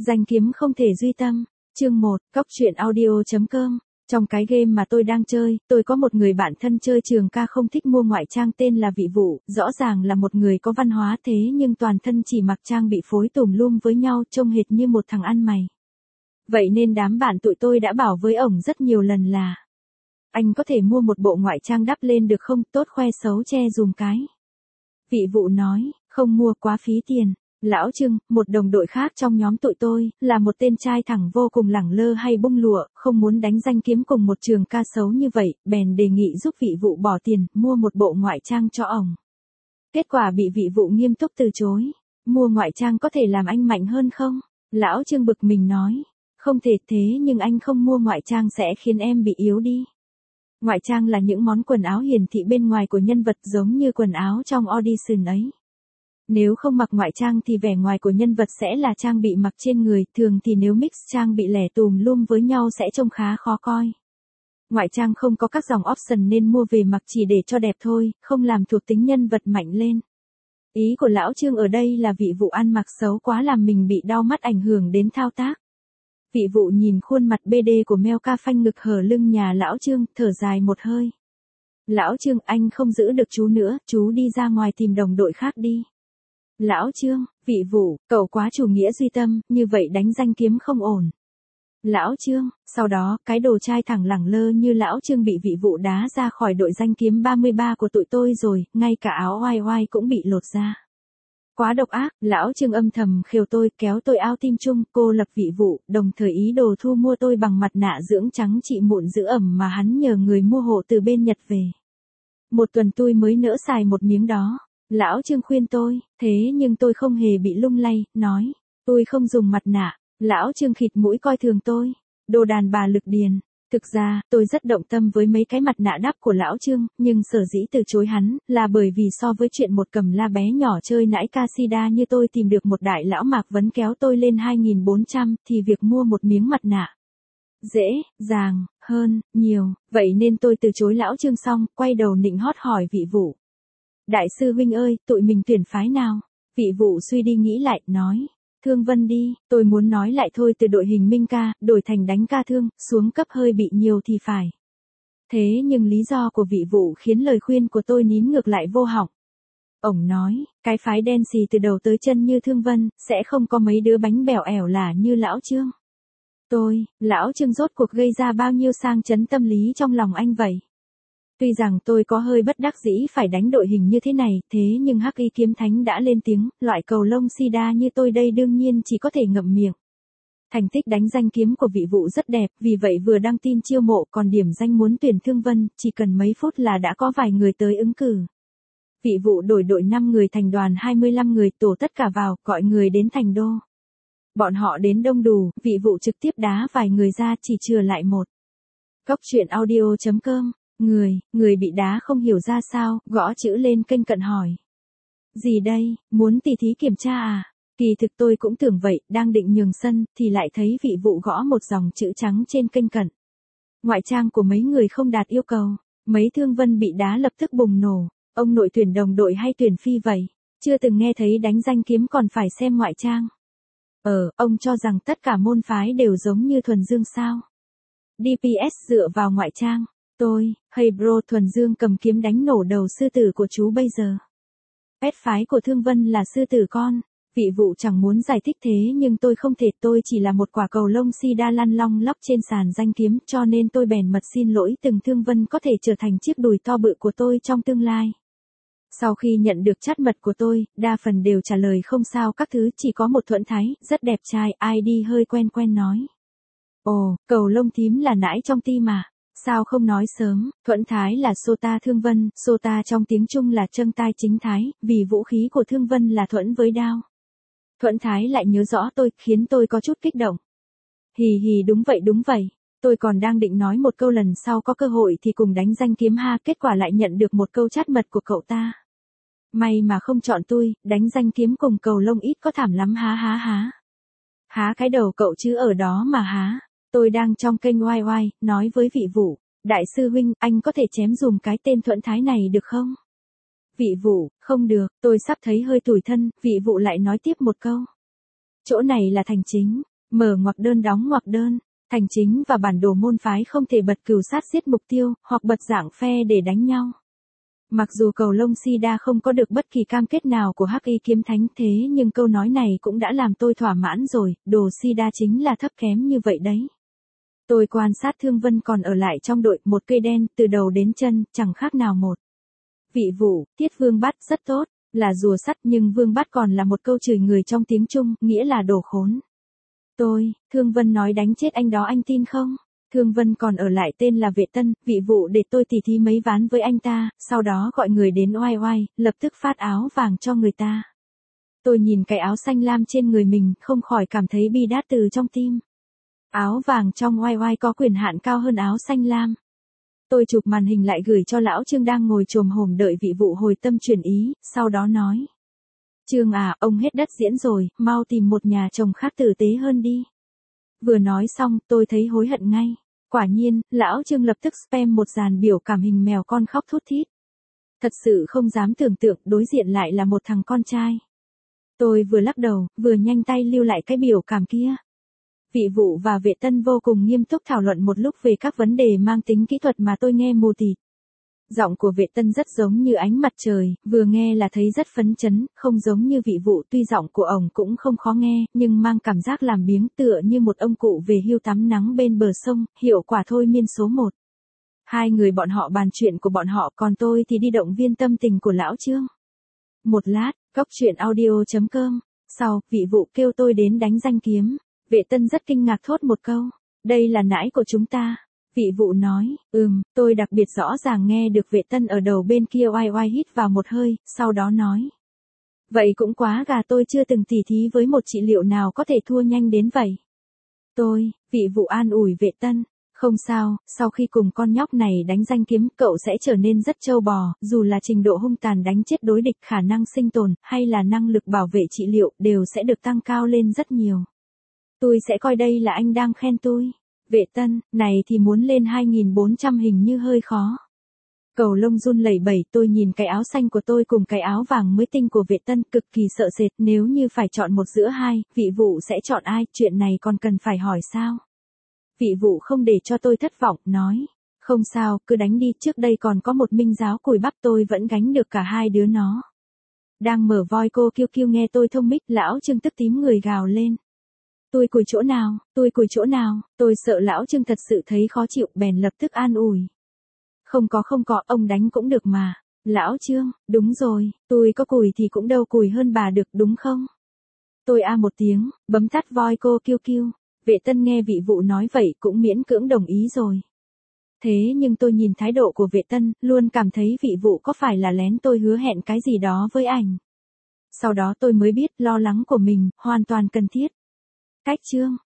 Danh kiếm không thể duy tâm. Chương 1, Cóc truyện audio.com. Trong cái game mà tôi đang chơi, tôi có một người bạn thân chơi trường ca không thích mua ngoại trang tên là Vị Vụ, rõ ràng là một người có văn hóa thế nhưng toàn thân chỉ mặc trang bị phối tùm lum với nhau trông hệt như một thằng ăn mày. Vậy nên đám bạn tụi tôi đã bảo với ổng rất nhiều lần là: anh có thể mua một bộ ngoại trang đắp lên được không, tốt khoe xấu che dùm cái. Vị Vụ nói, không mua quá phí tiền. Lão Trưng, một đồng đội khác trong nhóm tụi tôi, là một tên trai thẳng vô cùng lẳng lơ hay bung lụa, không muốn đánh danh kiếm cùng một trường ca xấu như vậy, bèn đề nghị giúp Vị Vụ bỏ tiền, mua một bộ ngoại trang cho ổng. Kết quả bị Vị Vụ nghiêm túc từ chối. Mua ngoại trang có thể làm anh mạnh hơn không? Lão Trưng bực mình nói. Không thể, thế nhưng anh không mua ngoại trang sẽ khiến em bị yếu đi. Ngoại trang là những món quần áo hiển thị bên ngoài của nhân vật giống như quần áo trong audition ấy. Nếu không mặc ngoại trang thì vẻ ngoài của nhân vật sẽ là trang bị mặc trên người, thường thì nếu mix trang bị lẻ tùm lum với nhau sẽ trông khá khó coi. Ngoại trang không có các dòng option nên mua về mặc chỉ để cho đẹp thôi, không làm thuộc tính nhân vật mạnh lên. Ý của Lão Trương ở đây là Vị Vụ ăn mặc xấu quá làm mình bị đau mắt ảnh hưởng đến thao tác. Vị Vụ nhìn khuôn mặt BD của Mel Ca phanh ngực hở lưng nhà Lão Trương, thở dài một hơi. Lão Trương, anh không giữ được chú nữa, chú đi ra ngoài tìm đồng đội khác đi. Lão Trương, Vị Vụ, cậu quá chủ nghĩa duy tâm, như vậy đánh danh kiếm không ổn. Lão Trương, sau đó, cái đồ trai thẳng lẳng lơ như Lão Trương bị Vị Vụ đá ra khỏi đội danh kiếm 33 của tụi tôi rồi, ngay cả áo oai oai cũng bị lột ra. Quá độc ác, Lão Trương âm thầm khều tôi, kéo tôi ao tim chung, cô lập Vị Vụ, đồng thời ý đồ thu mua tôi bằng mặt nạ dưỡng trắng trị mụn giữ ẩm mà hắn nhờ người mua hộ từ bên Nhật về. Một tuần tôi mới nỡ xài một miếng đó. Lão Trương khuyên tôi, thế nhưng tôi không hề bị lung lay, nói, tôi không dùng mặt nạ. Lão Trương khịt mũi coi thường tôi, đồ đàn bà lực điền. Thực ra, tôi rất động tâm với mấy cái mặt nạ đắp của Lão Trương, nhưng sở dĩ từ chối hắn, là bởi vì so với chuyện một cầm la bé nhỏ chơi nãi Casida như tôi tìm được một đại lão Mạc Vấn kéo tôi lên 2.400, thì việc mua một miếng mặt nạ dễ dàng hơn nhiều, vậy nên tôi từ chối Lão Trương xong, quay đầu nịnh hót hỏi Vị Vụ. Đại sư huynh ơi, tụi mình tuyển phái nào? Vị Vụ suy đi nghĩ lại, nói, Thương Vân đi, tôi muốn nói lại thôi, từ đội hình Minh Ca, đổi thành đánh ca thương, xuống cấp hơi bị nhiều thì phải. Thế nhưng lý do của Vị Vụ khiến lời khuyên của tôi nín ngược lại vô họng. Ổng nói, cái phái đen xì từ đầu tới chân như Thương Vân, sẽ không có mấy đứa bánh bèo ẻo lả như Lão Trương. Lão Trương rốt cuộc gây ra bao nhiêu sang chấn tâm lý trong lòng anh vậy? Tuy rằng tôi có hơi bất đắc dĩ phải đánh đội hình như thế này, thế nhưng Hắc Y Kiếm Thánh đã lên tiếng, loại cầu lông sida như tôi đây đương nhiên chỉ có thể ngậm miệng. Thành tích đánh danh kiếm của Vị Vụ rất đẹp, vì vậy vừa đăng tin chiêu mộ còn điểm danh muốn tuyển Thương Vân, chỉ cần mấy phút là đã có vài người tới ứng cử. Vị Vụ đổi đội 5 người thành đoàn 25 người, tổ tất cả vào, gọi người đến thành đô. Bọn họ đến đông đủ, Vị Vụ trực tiếp đá vài người ra, chỉ chừa lại một. Cóc truyện audio.com. Người bị đá không hiểu ra sao, gõ chữ lên kênh cận hỏi. Gì đây, muốn tỉ thí kiểm tra à? Kỳ thực tôi cũng tưởng vậy, đang định nhường sân, thì lại thấy Vị Vụ gõ một dòng chữ trắng trên kênh cận. Ngoại trang của mấy người không đạt yêu cầu. Mấy Thương Vân bị đá lập tức bùng nổ. Ông nội tuyển đồng đội hay tuyển phi vậy? Chưa từng nghe thấy đánh danh kiếm còn phải xem ngoại trang. Ông cho rằng tất cả môn phái đều giống như Thuần Dương sao? DPS dựa vào ngoại trang. Hey bro, Thuần Dương cầm kiếm đánh nổ đầu sư tử của chú bây giờ. Pet phái của Thương Vân là sư tử con. Vị Vụ chẳng muốn giải thích thế nhưng tôi không thể, tôi chỉ là một quả cầu lông sida lăn long lóc trên sàn danh kiếm, cho nên tôi bèn mật xin lỗi từng Thương Vân có thể trở thành chiếc đùi to bự của tôi trong tương lai. Sau khi nhận được chat mật của tôi, đa phần đều trả lời không sao các thứ, chỉ có một Thuận Thái, rất đẹp trai, ID hơi quen nói. Ồ, cầu lông thím là nãi trong ti mà. Sao không nói sớm? Thuận Thái là Sota Thương Vân, Sota trong tiếng Trung là Trâng Tai Chính Thái, vì vũ khí của Thương Vân là thuẫn với đao. Thuận Thái lại nhớ rõ tôi, khiến tôi có chút kích động. Hì đúng vậy. Tôi còn đang định nói một câu lần sau có cơ hội thì cùng đánh danh kiếm ha, kết quả lại nhận được một câu chat mật của cậu ta. May mà không chọn tôi, đánh danh kiếm cùng cầu lông ít có thảm lắm há. Há cái đầu cậu chứ ở đó mà há. Tôi đang trong kênh oai oai, nói với Vị Vụ, đại sư huynh, anh có thể chém dùm cái tên Thuận Thái này được không? Vị Vụ, không được, tôi sắp thấy hơi tủi thân, Vị Vụ lại nói tiếp một câu. Chỗ này là thành chính, Mở ngoặc đơn đóng ngoặc đơn. Thành chính và bản đồ môn phái không thể bật cừu sát giết mục tiêu, hoặc bật dạng phe để đánh nhau. Mặc dù cầu lông Sida không có được bất kỳ cam kết nào của Hắc Y kiếm thánh thế nhưng câu nói này cũng đã làm tôi thỏa mãn rồi, đồ Sida chính là thấp kém như vậy đấy. Tôi quan sát Thương Vân còn ở lại trong đội, một cây đen, từ đầu đến chân, chẳng khác nào một. Vị vụ, Tiết Vương Bát rất tốt, là rùa sắt nhưng Vương Bát còn là một câu chửi người trong tiếng Trung, nghĩa là đồ khốn. Thương Vân nói đánh chết anh đó anh tin không? Thương Vân còn ở lại tên là Vệ Tân, vị vụ để tôi tỉ thí mấy ván với anh ta, sau đó gọi người đến oai oai, lập tức phát áo vàng cho người ta. Tôi nhìn cái áo xanh lam trên người mình, không khỏi cảm thấy bi đát từ trong tim. Áo vàng trong oai oai có quyền hạn cao hơn áo xanh lam. Tôi chụp màn hình lại gửi cho lão Trương đang ngồi chồm hổm đợi vị vụ hồi tâm chuyển ý, sau đó nói. Trương à, ông hết đất diễn rồi, mau tìm một nhà chồng khác tử tế hơn đi. Vừa nói xong, tôi thấy hối hận ngay. Quả nhiên, lão Trương lập tức spam một dàn biểu cảm hình mèo con khóc thút thít. Thật sự không dám tưởng tượng đối diện lại là một thằng con trai. Tôi vừa lắc đầu, vừa nhanh tay lưu lại cái biểu cảm kia. Vị vụ và Vệ Tân vô cùng nghiêm túc thảo luận một lúc về các vấn đề mang tính kỹ thuật mà tôi nghe mù tịt. Giọng của Vệ Tân rất giống như ánh mặt trời, vừa nghe là thấy rất phấn chấn, không giống như vị vụ, tuy giọng của ổng cũng không khó nghe, nhưng mang cảm giác làm biếng tựa như một ông cụ về hưu tắm nắng bên bờ sông, hiệu quả thôi miên số 1. Hai người bọn họ bàn chuyện của bọn họ, còn tôi thì đi động viên tâm tình của lão Trương. Một lát, coctruyện.audio.com, sau, vị vụ kêu tôi đến đánh danh kiếm. Vệ Tân rất kinh ngạc thốt một câu, đây là nãi của chúng ta. Vị vụ nói, tôi đặc biệt rõ ràng nghe được Vệ Tân ở đầu bên kia oai oai hít vào một hơi, sau đó nói. Vậy cũng quá gà, tôi chưa từng tỉ thí với một trị liệu nào có thể thua nhanh đến vậy. Vị vụ an ủi Vệ Tân, không sao, sau khi cùng con nhóc này đánh danh kiếm, cậu sẽ trở nên rất trâu bò, dù là trình độ hung tàn đánh chết đối địch, khả năng sinh tồn, hay là năng lực bảo vệ trị liệu, đều sẽ được tăng cao lên rất nhiều. Tôi sẽ coi đây là anh đang khen tôi. Vệ Tân, này thì muốn lên 2400 hình như hơi khó. Cầu lông run lẩy bẩy, tôi nhìn cái áo xanh của tôi cùng cái áo vàng mới tinh của Vệ Tân, cực kỳ sợ sệt, nếu như phải chọn một giữa hai, vị vụ sẽ chọn ai, chuyện này còn cần phải hỏi sao? Vị vụ không để cho tôi thất vọng, nói, không sao, cứ đánh đi, trước đây còn có một minh giáo cùi bắp tôi vẫn gánh được cả hai đứa nó. Đang mở voi cô kêu kêu nghe tôi thông mích, lão Trương tức tím người gào lên. Tôi cùi chỗ nào, tôi sợ lão Trương thật sự thấy khó chịu, bèn lập tức an ủi. Không có, ông đánh cũng được mà. Lão Trương, đúng rồi, tôi có cùi thì cũng đâu cùi hơn bà được, đúng không? Tôi một tiếng, bấm tắt voi cô kêu kêu. Vệ Tân nghe vị vụ nói vậy cũng miễn cưỡng đồng ý rồi. Thế nhưng tôi nhìn thái độ của Vệ Tân, luôn cảm thấy vị vụ có phải là lén tôi hứa hẹn cái gì đó với ảnh. Sau đó tôi mới biết lo lắng của mình, hoàn toàn cần thiết. Cách Trương,